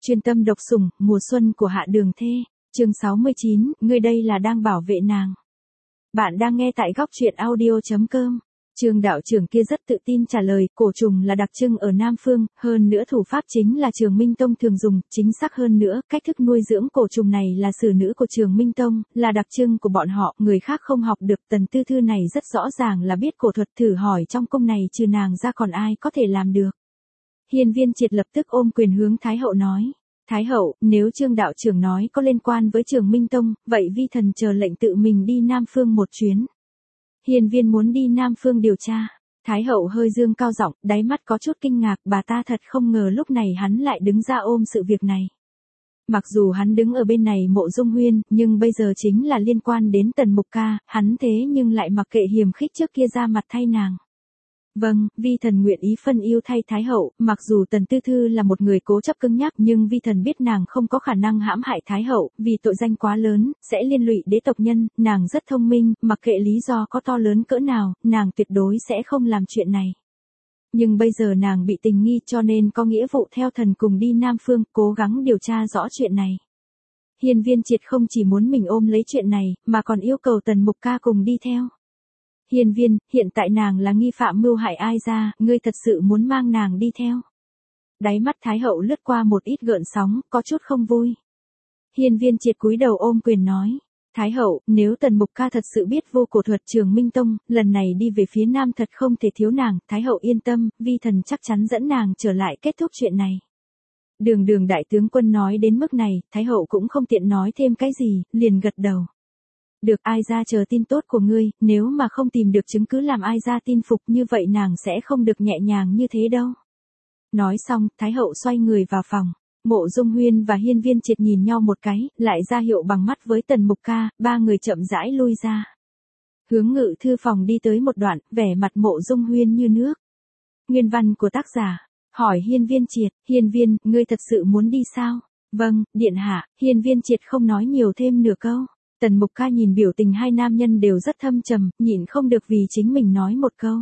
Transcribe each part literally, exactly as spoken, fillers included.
Chuyên tâm độc sủng, mùa xuân của Hạ Đường Thê, chương sáu mươi chín, ngươi đây là đang bảo vệ nàng. Bạn đang nghe tại góc truyện audio chấm com. Trương đạo trưởng kia rất tự tin trả lời, cổ trùng là đặc trưng ở Nam Phương, hơn nữa thủ pháp chính là Trường Minh Tông thường dùng, chính xác hơn nữa, cách thức nuôi dưỡng cổ trùng này là sử nữ của Trường Minh Tông, là đặc trưng của bọn họ, người khác không học được. Tần Tư Thư này rất rõ ràng là biết cổ thuật, thử hỏi trong cung này trừ nàng ra còn ai có thể làm được. Hiên Viên Triệt lập tức ôm quyền hướng Thái hậu nói. Thái hậu, nếu Trương đạo trưởng nói có liên quan với Trường Minh Tông, vậy vi thần chờ lệnh tự mình đi Nam Phương một chuyến. Hiên Viên muốn đi Nam Phương điều tra. Thái hậu hơi dương cao giọng, đáy mắt có chút kinh ngạc, bà ta thật không ngờ lúc này hắn lại đứng ra ôm sự việc này. Mặc dù hắn đứng ở bên này Mộ Dung Huyên, nhưng bây giờ chính là liên quan đến Tần Mục Ca, hắn thế nhưng lại mặc kệ hiềm khích trước kia ra mặt thay nàng. Vâng, vi thần nguyện ý phân yêu thay Thái hậu, mặc dù Tần Tư Thư là một người cố chấp cứng nhắc nhưng vi thần biết nàng không có khả năng hãm hại Thái hậu, vì tội danh quá lớn, sẽ liên lụy đế tộc nhân, nàng rất thông minh, mặc kệ lý do có to lớn cỡ nào, nàng tuyệt đối sẽ không làm chuyện này. Nhưng bây giờ nàng bị tình nghi cho nên có nghĩa vụ theo thần cùng đi Nam Phương, cố gắng điều tra rõ chuyện này. Hiên Viên Triệt không chỉ muốn mình ôm lấy chuyện này, mà còn yêu cầu Tần Mục Ca cùng đi theo. Hiên Viên, hiện tại nàng là nghi phạm mưu hại ai ra, ngươi thật sự muốn mang nàng đi theo. Đáy mắt Thái hậu lướt qua một ít gợn sóng, có chút không vui. Hiên Viên Triệt cúi đầu ôm quyền nói. Thái hậu, nếu Tần Mục Ca thật sự biết vô cổ thuật Trường Minh Tông, lần này đi về phía Nam thật không thể thiếu nàng, Thái hậu yên tâm, vi thần chắc chắn dẫn nàng trở lại kết thúc chuyện này. Đường đường đại tướng quân nói đến mức này, Thái hậu cũng không tiện nói thêm cái gì, liền gật đầu. Được, ai ra chờ tin tốt của ngươi, nếu mà không tìm được chứng cứ làm ai ra tin phục như vậy nàng sẽ không được nhẹ nhàng như thế đâu. Nói xong, Thái hậu xoay người vào phòng. Mộ Dung Huyên và Hiên Viên Triệt nhìn nhau một cái, lại ra hiệu bằng mắt với Tần Mục Ca, ba người chậm rãi lui ra. Hướng Ngự thư phòng đi tới một đoạn, vẻ mặt Mộ Dung Huyên như nước. Nguyên văn của tác giả, hỏi Hiên Viên Triệt, Hiên Viên, ngươi thật sự muốn đi sao? Vâng, điện hạ. Hiên Viên Triệt không nói nhiều thêm nửa câu. Tần Mục Ca nhìn biểu tình hai nam nhân đều rất thâm trầm, nhịn không được vì chính mình nói một câu.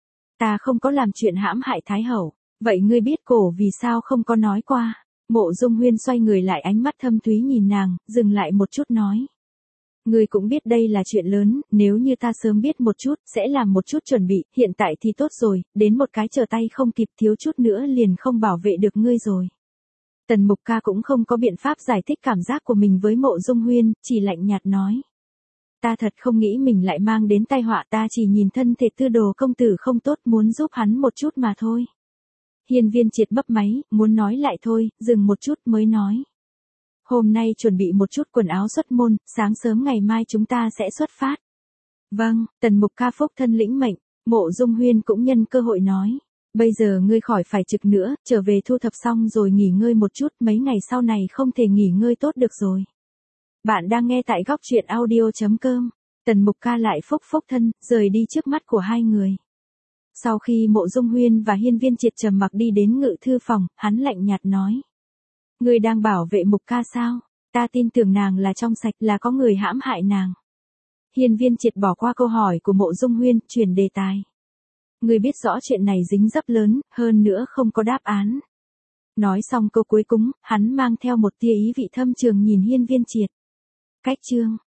Ta không có làm chuyện hãm hại Thái hậu, vậy ngươi biết cổ vì sao không có nói qua? Mộ Dung Huyên xoay người lại, ánh mắt thâm thúy nhìn nàng, dừng lại một chút nói. Ngươi cũng biết đây là chuyện lớn, nếu như ta sớm biết một chút, sẽ làm một chút chuẩn bị, hiện tại thì tốt rồi, đến một cái trở tay không kịp thiếu chút nữa liền không bảo vệ được ngươi rồi. Tần Mục Ca cũng không có biện pháp giải thích cảm giác của mình với Mộ Dung Huyên, chỉ lạnh nhạt nói. Ta thật không nghĩ mình lại mang đến tai họa, ta chỉ nhìn thân thể Tư Đồ công tử không tốt muốn giúp hắn một chút mà thôi. Hiên Viên Triệt bấp máy, muốn nói lại thôi, dừng một chút mới nói. Hôm nay chuẩn bị một chút quần áo xuất môn, sáng sớm ngày mai chúng ta sẽ xuất phát. Vâng, Tần Mục Ca phúc thân lĩnh mệnh, Mộ Dung Huyên cũng nhân cơ hội nói. Bây giờ ngươi khỏi phải trực nữa, trở về thu thập xong rồi nghỉ ngơi một chút, mấy ngày sau này không thể nghỉ ngơi tốt được rồi. Bạn đang nghe tại góc truyện audio chấm com. Tần Mục Ca lại phúc phúc thân, rời đi trước mắt của hai người. Sau khi Mộ Dung Huyên và Hiên Viên Triệt trầm mặc đi đến ngự thư phòng, hắn lạnh nhạt nói. Ngươi đang bảo vệ Mục Ca sao? Ta tin tưởng nàng là trong sạch, là có người hãm hại nàng. Hiên Viên Triệt bỏ qua câu hỏi của Mộ Dung Huyên, chuyển đề tài. Ngươi biết rõ chuyện này dính dấp lớn, hơn nữa không có đáp án. Nói xong câu cuối cùng, hắn mang theo một tia ý vị thâm trường nhìn Hiên Viên Triệt. Cách chương